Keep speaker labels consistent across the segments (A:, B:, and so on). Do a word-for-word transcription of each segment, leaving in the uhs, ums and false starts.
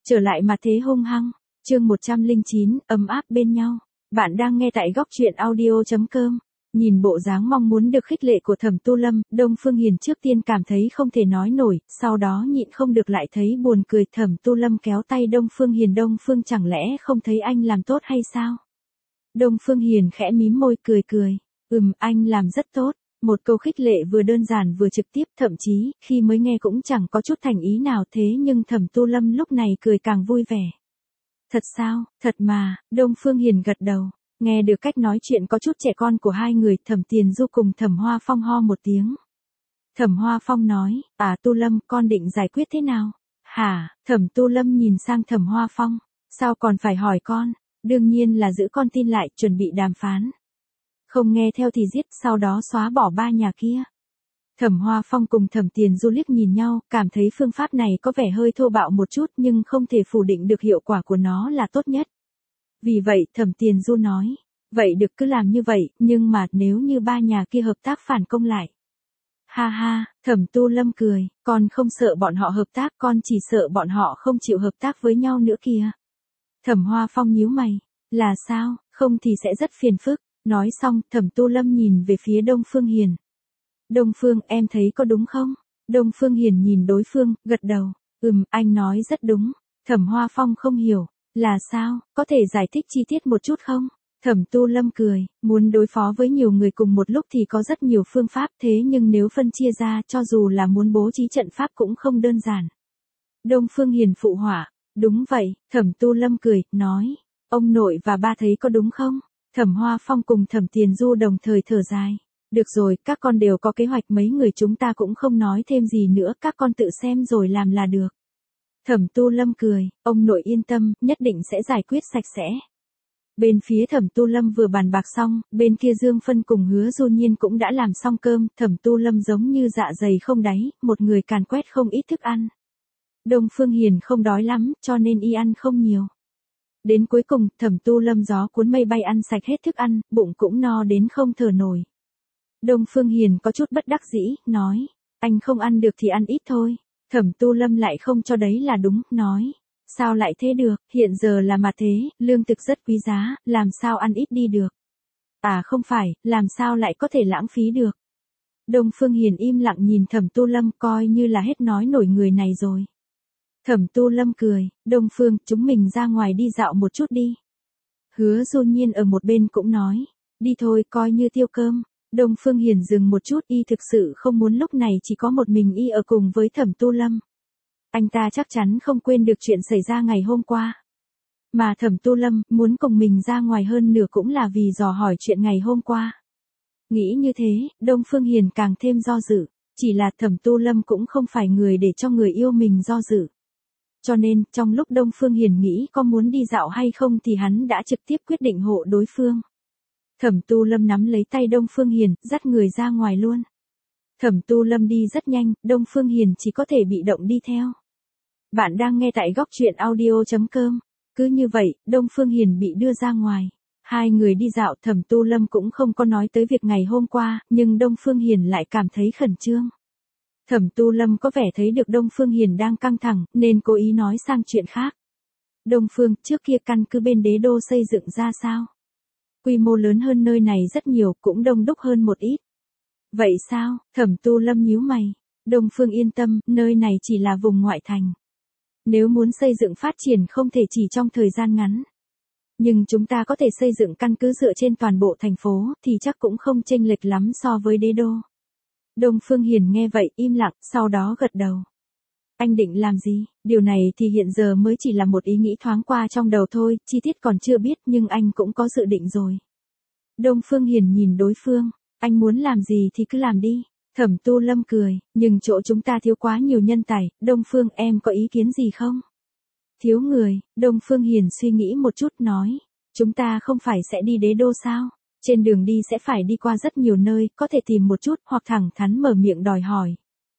A: Trở lại mà thế hung hăng. Chương một trăm lẻ chín, ấm áp bên nhau. Bạn đang nghe tại góc truyện audio chấm com. Nhìn bộ dáng mong muốn được khích lệ của Thẩm Tu Lâm, Đông Phương Hiền trước tiên cảm thấy không thể nói nổi, sau đó nhịn không được lại thấy buồn cười. Thẩm Tu Lâm kéo tay Đông Phương Hiền, Đông Phương chẳng lẽ không thấy anh làm tốt hay sao? Đông Phương Hiền khẽ mím môi cười cười. Ừm, anh làm rất tốt. Một câu khích lệ vừa đơn giản vừa trực tiếp, thậm chí, khi mới nghe cũng chẳng có chút thành ý nào, thế nhưng Thẩm Tu Lâm lúc này cười càng vui vẻ. Thật sao, thật mà, Đông Phương Hiền gật đầu. Nghe được cách nói chuyện có chút trẻ con của hai người, Thẩm Tiền Du cùng Thẩm Hoa Phong ho một tiếng. Thẩm Hoa Phong nói, à Tu Lâm, con định giải quyết thế nào? Hả, Thẩm Tu Lâm nhìn sang Thẩm Hoa Phong. Sao còn phải hỏi con? Đương nhiên là giữ con tin lại, chuẩn bị đàm phán. Không nghe theo thì giết, sau đó xóa bỏ ba nhà kia. Thẩm Hoa Phong cùng Thẩm Tiền Du liếc nhìn nhau, cảm thấy phương pháp này có vẻ hơi thô bạo một chút nhưng không thể phủ định được hiệu quả của nó là tốt nhất. Vì vậy Thẩm Tiền Du nói, vậy được cứ làm như vậy, nhưng mà nếu như ba nhà kia hợp tác phản công lại. Ha ha, Thẩm Tu Lâm cười, con không sợ bọn họ hợp tác, con chỉ sợ bọn họ không chịu hợp tác với nhau nữa kìa. Thẩm Hoa Phong nhíu mày, là sao, không thì sẽ rất phiền phức. Nói xong, Thẩm Tu Lâm nhìn về phía Đông Phương Hiền. Đông Phương, em thấy có đúng không? Đông Phương Hiền nhìn đối phương, gật đầu. Ừm, anh nói rất đúng. Thẩm Hoa Phong không hiểu. Là sao, có thể giải thích chi tiết một chút không? Thẩm Tu Lâm cười, muốn đối phó với nhiều người cùng một lúc thì có rất nhiều phương pháp, thế nhưng nếu phân chia ra, cho dù là muốn bố trí trận pháp cũng không đơn giản. Đông Phương Hiền phụ họa. Đúng vậy, Thẩm Tu Lâm cười, nói. Ông nội và ba thấy có đúng không? Thẩm Hoa Phong cùng Thẩm Tiền Du đồng thời thở dài. Được rồi, các con đều có kế hoạch, mấy người chúng ta cũng không nói thêm gì nữa, các con tự xem rồi làm là được. Thẩm Tu Lâm cười, ông nội yên tâm, nhất định sẽ giải quyết sạch sẽ. Bên phía Thẩm Tu Lâm vừa bàn bạc xong, bên kia Dương Phân cùng Hứa Du Nhiên cũng đã làm xong cơm, Thẩm Tu Lâm giống như dạ dày không đáy, một người càn quét không ít thức ăn. Đông Phương Hiền không đói lắm, cho nên y ăn không nhiều. Đến cuối cùng, Thẩm Tu Lâm gió cuốn mây bay ăn sạch hết thức ăn, bụng cũng no đến không thở nổi. Đông Phương Hiền có chút bất đắc dĩ, nói, anh không ăn được thì ăn ít thôi. Thẩm Tu Lâm lại không cho đấy là đúng, nói, sao lại thế được, hiện giờ là mà thế, lương thực rất quý giá, làm sao ăn ít đi được. À không phải, làm sao lại có thể lãng phí được. Đông Phương Hiền im lặng nhìn Thẩm Tu Lâm, coi như là hết nói nổi người này rồi. Thẩm Tu Lâm cười, Đông Phương, chúng mình ra ngoài đi dạo một chút đi. Hứa Du Nhiên ở một bên cũng nói, đi thôi, coi như tiêu cơm. Đông Phương Hiền dừng một chút, y thực sự không muốn lúc này chỉ có một mình y ở cùng với Thẩm Tu Lâm. Anh ta chắc chắn không quên được chuyện xảy ra ngày hôm qua. Mà Thẩm Tu Lâm muốn cùng mình ra ngoài hơn nửa cũng là vì dò hỏi chuyện ngày hôm qua. Nghĩ như thế, Đông Phương Hiền càng thêm do dự, chỉ là Thẩm Tu Lâm cũng không phải người để cho người yêu mình do dự. Cho nên, trong lúc Đông Phương Hiền nghĩ có muốn đi dạo hay không thì hắn đã trực tiếp quyết định hộ đối phương. Thẩm Tu Lâm nắm lấy tay Đông Phương Hiền, dắt người ra ngoài luôn. Thẩm Tu Lâm đi rất nhanh, Đông Phương Hiền chỉ có thể bị động đi theo. Bạn đang nghe tại góc truyện audio chấm com. Cứ như vậy, Đông Phương Hiền bị đưa ra ngoài. Hai người đi dạo, Thẩm Tu Lâm cũng không có nói tới việc ngày hôm qua, nhưng Đông Phương Hiền lại cảm thấy khẩn trương. Thẩm Tu Lâm có vẻ thấy được Đông Phương Hiền đang căng thẳng, nên cố ý nói sang chuyện khác. Đông Phương, trước kia căn cứ bên Đế Đô xây dựng ra sao? Quy mô lớn hơn nơi này rất nhiều, cũng đông đúc hơn một ít. Vậy sao? Thẩm Tu Lâm nhíu mày. Đông Phương yên tâm, nơi này chỉ là vùng ngoại thành. Nếu muốn xây dựng phát triển không thể chỉ trong thời gian ngắn. Nhưng chúng ta có thể xây dựng căn cứ dựa trên toàn bộ thành phố, thì chắc cũng không chênh lệch lắm so với Đế Đô. Đông Phương Hiền nghe vậy, im lặng, sau đó gật đầu. Anh định làm gì? Điều này thì hiện giờ mới chỉ là một ý nghĩ thoáng qua trong đầu thôi, chi tiết còn chưa biết nhưng anh cũng có dự định rồi. Đông Phương Hiền nhìn đối phương, anh muốn làm gì thì cứ làm đi. Thẩm Tu Lâm cười, nhưng chỗ chúng ta thiếu quá nhiều nhân tài, Đông Phương em có ý kiến gì không? Thiếu người, Đông Phương Hiền suy nghĩ một chút nói, chúng ta không phải sẽ đi Đế Đô sao? Trên đường đi sẽ phải đi qua rất nhiều nơi, có thể tìm một chút hoặc thẳng thắn mở miệng đòi hỏi.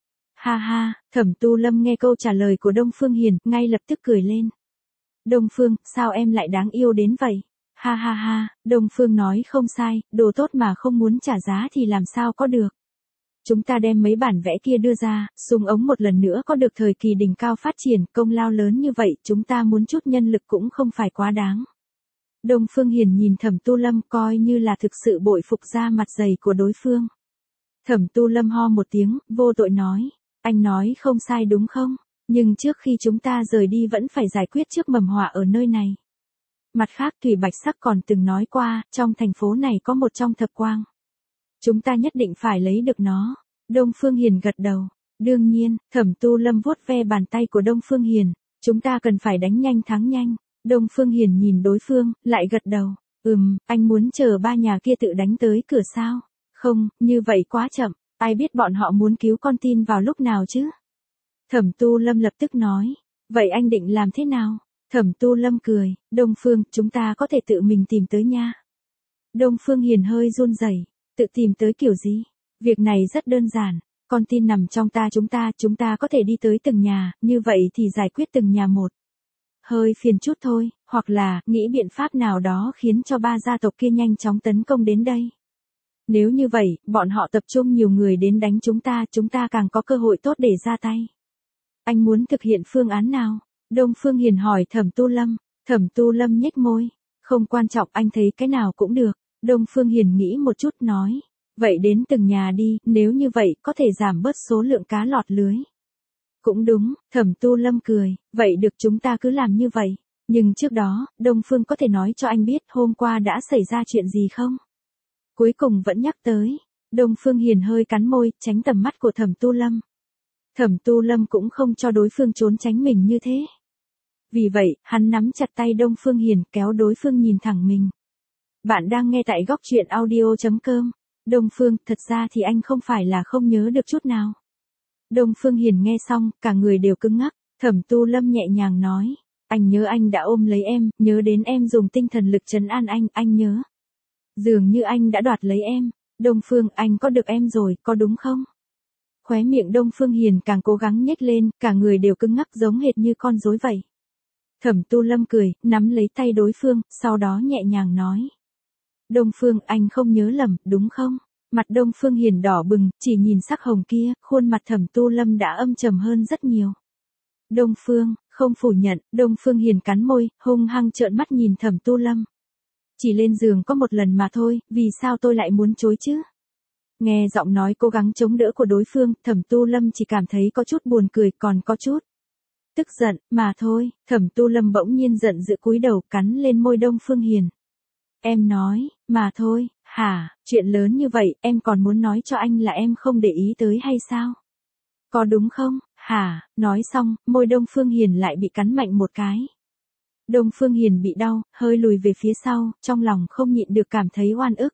A: Ha ha, Thẩm Tu Lâm nghe câu trả lời của Đông Phương Hiền, ngay lập tức cười lên. Đông Phương, sao em lại đáng yêu đến vậy? Ha ha ha, Đông Phương nói không sai, đồ tốt mà không muốn trả giá thì làm sao có được. Chúng ta đem mấy bản vẽ kia đưa ra, súng ống một lần nữa có được thời kỳ đỉnh cao phát triển, công lao lớn như vậy, chúng ta muốn chút nhân lực cũng không phải quá đáng. Đông Phương Hiền nhìn Thẩm Tu Lâm coi như là thực sự bội phục ra mặt dày của đối phương. Thẩm Tu Lâm ho một tiếng, vô tội nói, anh nói không sai đúng không? Nhưng trước khi chúng ta rời đi vẫn phải giải quyết trước mầm họa ở nơi này. Mặt khác Thủy Bạch Sắc còn từng nói qua, trong thành phố này có một trong thập quang. Chúng ta nhất định phải lấy được nó. Đông Phương Hiền gật đầu. Đương nhiên, Thẩm Tu Lâm vuốt ve bàn tay của Đông Phương Hiền. Chúng ta cần phải đánh nhanh thắng nhanh. Đông Phương Hiền nhìn đối phương, lại gật đầu. Ừm, anh muốn chờ ba nhà kia tự đánh tới cửa sao? Không, như vậy quá chậm. Ai biết bọn họ muốn cứu con tin vào lúc nào chứ? Thẩm Tu Lâm lập tức nói. Vậy anh định làm thế nào? Thẩm Tu Lâm cười. Đông Phương, chúng ta có thể tự mình tìm tới nha. Đông Phương Hiền hơi run rẩy. Tự tìm tới kiểu gì? Việc này rất đơn giản. Con tin nằm trong ta chúng ta, chúng ta có thể đi tới từng nhà, như vậy thì giải quyết từng nhà một. Hơi phiền chút thôi, hoặc là, nghĩ biện pháp nào đó khiến cho ba gia tộc kia nhanh chóng tấn công đến đây. Nếu như vậy, bọn họ tập trung nhiều người đến đánh chúng ta, chúng ta càng có cơ hội tốt để ra tay. Anh muốn thực hiện phương án nào? Đông Phương Hiền hỏi Thẩm Tu Lâm. Thẩm Tu Lâm nhếch môi. Không quan trọng, anh thấy cái nào cũng được. Đông Phương Hiền nghĩ một chút nói. Vậy đến từng nhà đi, nếu như vậy có thể giảm bớt số lượng cá lọt lưới. Cũng đúng, Thẩm Tu Lâm cười. Vậy được, chúng ta cứ làm như vậy. Nhưng trước đó, Đông Phương có thể nói cho anh biết hôm qua đã xảy ra chuyện gì không? Cuối cùng vẫn nhắc tới. Đông Phương Hiền hơi cắn môi, tránh tầm mắt của Thẩm Tu Lâm. Thẩm Tu Lâm cũng không cho đối phương trốn tránh mình như thế. Vì vậy, hắn nắm chặt tay Đông Phương Hiền, kéo đối phương nhìn thẳng mình. Bạn đang nghe tại góc truyện audio chấm com. Đông Phương, thật ra thì anh không phải là không nhớ được chút nào. Đông Phương Hiền nghe xong, cả người đều cứng ngắc. Thẩm Tu Lâm nhẹ nhàng nói. Anh nhớ anh đã ôm lấy em, nhớ đến em dùng tinh thần lực trấn an anh, anh nhớ. Dường như anh đã đoạt lấy em. Đông Phương, anh có được em rồi, có đúng không? Khóe miệng Đông Phương Hiền càng cố gắng nhếch lên, cả người đều cứng ngắc giống hệt như con rối vậy. Thẩm Tu Lâm cười, nắm lấy tay đối phương, sau đó nhẹ nhàng nói. Đông Phương, anh không nhớ lầm, đúng không? Mặt Đông Phương Hiền đỏ bừng, chỉ nhìn sắc hồng kia, khuôn mặt Thẩm Tu Lâm đã âm trầm hơn rất nhiều. Đông Phương, không phủ nhận, Đông Phương Hiền cắn môi, hung hăng trợn mắt nhìn Thẩm Tu Lâm. Chỉ lên giường có một lần mà thôi, vì sao tôi lại muốn chối chứ? Nghe giọng nói cố gắng chống đỡ của đối phương, Thẩm Tu Lâm chỉ cảm thấy có chút buồn cười, còn có chút tức giận, mà thôi. Thẩm Tu Lâm bỗng nhiên giận dữ cúi đầu cắn lên môi Đông Phương Hiền. Em nói, mà thôi, hả, chuyện lớn như vậy, em còn muốn nói cho anh là em không để ý tới hay sao? Có đúng không, hả, nói xong, môi Đông Phương Hiền lại bị cắn mạnh một cái. Đông Phương Hiền bị đau, hơi lùi về phía sau, trong lòng không nhịn được cảm thấy oan ức.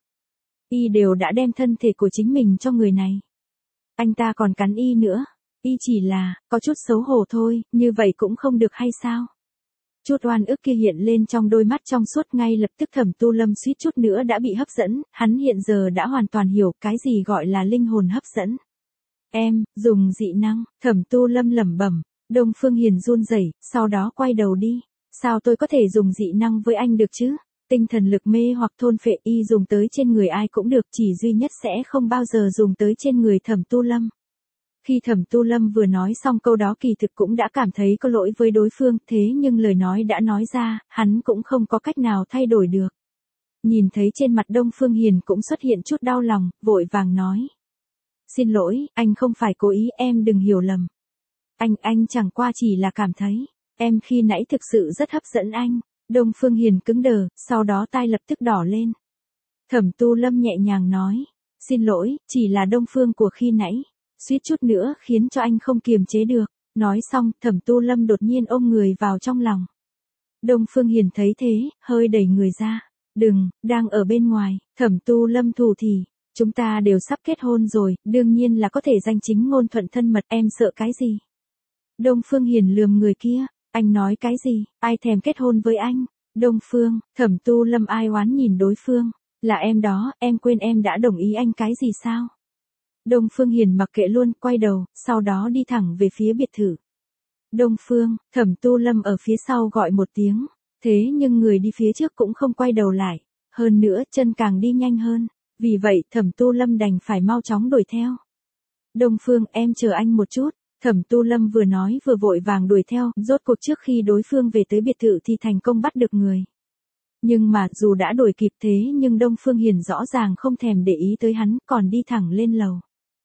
A: Y đều đã đem thân thể của chính mình cho người này. Anh ta còn cắn Y nữa. Y chỉ là, có chút xấu hổ thôi, như vậy cũng không được hay sao? Chút oan ức kia hiện lên trong đôi mắt trong suốt, ngay lập tức Thẩm Tu Lâm suýt chút nữa đã bị hấp dẫn, hắn hiện giờ đã hoàn toàn hiểu cái gì gọi là linh hồn hấp dẫn. Em, dùng dị năng, Thẩm Tu Lâm lẩm bẩm. Đông Phương Hiền run rẩy, sau đó quay đầu đi. Sao tôi có thể dùng dị năng với anh được chứ? Tinh thần lực mê hoặc thôn phệ, Y dùng tới trên người ai cũng được, chỉ duy nhất sẽ không bao giờ dùng tới trên người Thẩm Tu Lâm. Khi Thẩm Tu Lâm vừa nói xong câu đó kỳ thực cũng đã cảm thấy có lỗi với đối phương, thế nhưng lời nói đã nói ra, hắn cũng không có cách nào thay đổi được. Nhìn thấy trên mặt Đông Phương Hiền cũng xuất hiện chút đau lòng, vội vàng nói. Xin lỗi, anh không phải cố ý, em đừng hiểu lầm. Anh, anh chẳng qua chỉ là cảm thấy, em khi nãy thực sự rất hấp dẫn anh. Đông Phương Hiền cứng đờ, sau đó tai lập tức đỏ lên. Thẩm Tu Lâm nhẹ nhàng nói. Xin lỗi, chỉ là Đông Phương của khi nãy. Suýt chút nữa khiến cho anh không kiềm chế được. Nói xong, Thẩm Tu Lâm đột nhiên ôm người vào trong lòng. Đông Phương Hiền thấy thế, hơi đẩy người ra. Đừng, đang ở bên ngoài. Thẩm Tu Lâm thủ thì. Chúng ta đều sắp kết hôn rồi, đương nhiên là có thể danh chính ngôn thuận thân mật, em sợ cái gì? Đông Phương Hiền lườm người kia. Anh nói cái gì, ai thèm kết hôn với anh? Đông Phương, Thẩm Tu Lâm ai oán nhìn đối phương. Là em đó, em quên em đã đồng ý anh cái gì sao? Đông Phương Hiền mặc kệ luôn, quay đầu, sau đó đi thẳng về phía biệt thự. Đông Phương, Thẩm Tu Lâm ở phía sau gọi một tiếng. Thế nhưng người đi phía trước cũng không quay đầu lại. Hơn nữa, chân càng đi nhanh hơn. Vì vậy, Thẩm Tu Lâm đành phải mau chóng đuổi theo. Đông Phương, em chờ anh một chút. Thẩm Tu Lâm vừa nói vừa vội vàng đuổi theo, rốt cuộc trước khi đối phương về tới biệt thự thì thành công bắt được người. Nhưng mà dù đã đuổi kịp thế nhưng Đông Phương Hiền rõ ràng không thèm để ý tới hắn, còn đi thẳng lên lầu.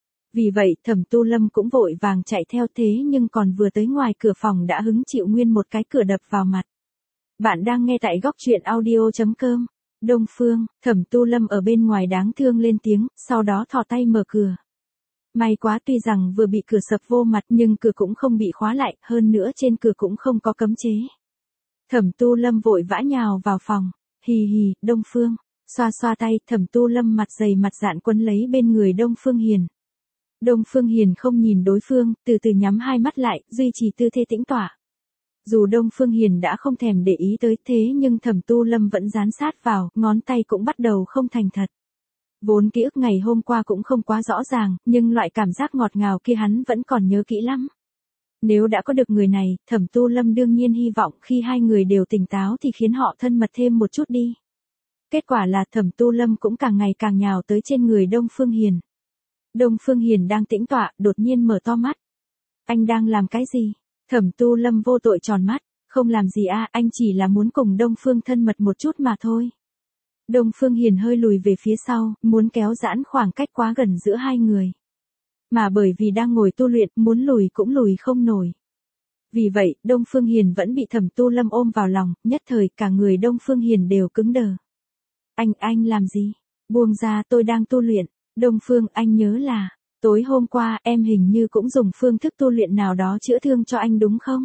A: Vì vậy Thẩm Tu Lâm cũng vội vàng chạy theo thế nhưng còn vừa tới ngoài cửa phòng đã hứng chịu nguyên một cái cửa đập vào mặt. Bạn đang nghe tại góc truyện audio chấm com. Đông Phương, Thẩm Tu Lâm ở bên ngoài đáng thương lên tiếng, sau đó thò tay mở cửa. May quá tuy rằng vừa bị cửa sập vô mặt nhưng cửa cũng không bị khóa lại, hơn nữa trên cửa cũng không có cấm chế. Thẩm Tu Lâm vội vã nhào vào phòng. Hì hì, Đông Phương. Xoa xoa tay, Thẩm Tu Lâm mặt dày mặt dạn quấn lấy bên người Đông Phương Hiền. Đông Phương Hiền không nhìn đối phương, từ từ nhắm hai mắt lại, duy trì tư thế tĩnh tọa. Dù Đông Phương Hiền đã không thèm để ý tới thế nhưng Thẩm Tu Lâm vẫn dán sát vào, ngón tay cũng bắt đầu không thành thật. Vốn ký ức ngày hôm qua cũng không quá rõ ràng, nhưng loại cảm giác ngọt ngào kia hắn vẫn còn nhớ kỹ lắm. Nếu đã có được người này, Thẩm Tu Lâm đương nhiên hy vọng khi hai người đều tỉnh táo thì khiến họ thân mật thêm một chút đi. Kết quả là Thẩm Tu Lâm cũng càng ngày càng nhào tới trên người Đông Phương Hiền. Đông Phương Hiền đang tĩnh tọa, đột nhiên mở to mắt. Anh đang làm cái gì? Thẩm Tu Lâm vô tội tròn mắt. Không làm gì à, anh chỉ là muốn cùng Đông Phương thân mật một chút mà thôi. Đông Phương Hiền hơi lùi về phía sau, muốn kéo giãn khoảng cách quá gần giữa hai người. Mà bởi vì đang ngồi tu luyện, muốn lùi cũng lùi không nổi. Vì vậy, Đông Phương Hiền vẫn bị Thẩm Tu Lâm ôm vào lòng, nhất thời cả người Đông Phương Hiền đều cứng đờ. Anh, anh làm gì? Buông ra, tôi đang tu luyện. Đông Phương, anh nhớ là, tối hôm qua em hình như cũng dùng phương thức tu luyện nào đó chữa thương cho anh đúng không?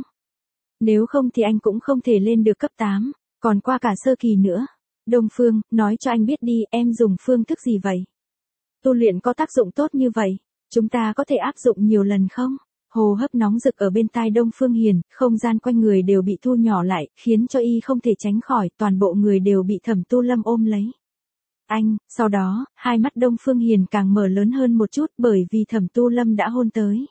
A: Nếu không thì anh cũng không thể lên được cấp tám, còn qua cả sơ kỳ nữa. Đông Phương, nói cho anh biết đi, em dùng phương thức gì vậy? Tu luyện có tác dụng tốt như vậy, chúng ta có thể áp dụng nhiều lần không? Hô hấp nóng rực ở bên tai Đông Phương Hiền, không gian quanh người đều bị thu nhỏ lại, khiến cho y không thể tránh khỏi, toàn bộ người đều bị Thẩm Tu Lâm ôm lấy. Anh, sau đó, hai mắt Đông Phương Hiền càng mở lớn hơn một chút bởi vì Thẩm Tu Lâm đã hôn tới.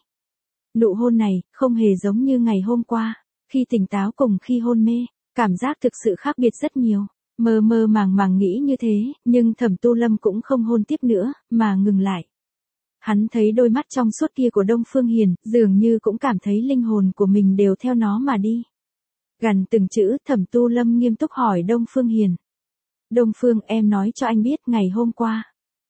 A: Nụ hôn này, không hề giống như ngày hôm qua, khi tỉnh táo cùng khi hôn mê, cảm giác thực sự khác biệt rất nhiều. Mơ mơ màng màng nghĩ như thế, nhưng Thẩm Tu Lâm cũng không hôn tiếp nữa, mà ngừng lại. Hắn thấy đôi mắt trong suốt kia của Đông Phương Hiền, dường như cũng cảm thấy linh hồn của mình đều theo nó mà đi. Gần từng chữ, Thẩm Tu Lâm nghiêm túc hỏi Đông Phương Hiền. Đông Phương, em nói cho anh biết ngày hôm qua.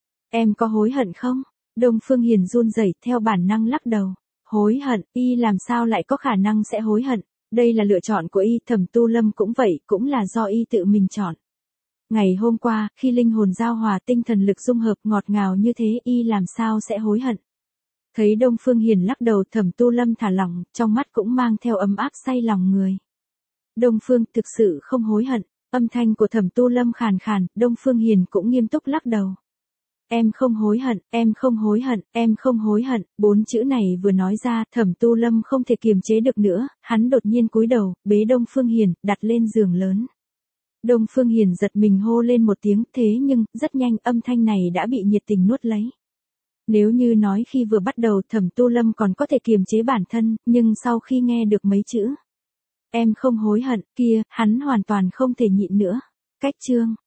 A: Em có hối hận không? Đông Phương Hiền run rẩy theo bản năng lắc đầu. Hối hận, y làm sao lại có khả năng sẽ hối hận? Đây là lựa chọn của y, Thẩm Tu Lâm cũng vậy, cũng là do y tự mình chọn. Ngày hôm qua, khi linh hồn giao hòa tinh thần lực dung hợp ngọt ngào như thế y làm sao sẽ hối hận. Thấy Đông Phương Hiền lắc đầu Thẩm Tu Lâm thả lỏng, trong mắt cũng mang theo ấm áp say lòng người. Đông Phương thực sự không hối hận, âm thanh của Thẩm Tu Lâm khàn khàn, Đông Phương Hiền cũng nghiêm túc lắc đầu. Em không hối hận, em không hối hận, em không hối hận, bốn chữ này vừa nói ra, Thẩm Tu Lâm không thể kiềm chế được nữa, hắn đột nhiên cúi đầu, bế Đông Phương Hiền, đặt lên giường lớn. Đông Phương Hiền giật mình hô lên một tiếng, thế nhưng, rất nhanh âm thanh này đã bị nhiệt tình nuốt lấy. Nếu như nói khi vừa bắt đầu Thẩm Tu Lâm còn có thể kiềm chế bản thân, nhưng sau khi nghe được mấy chữ em không hối hận, kia, hắn hoàn toàn không thể nhịn nữa. Cách chương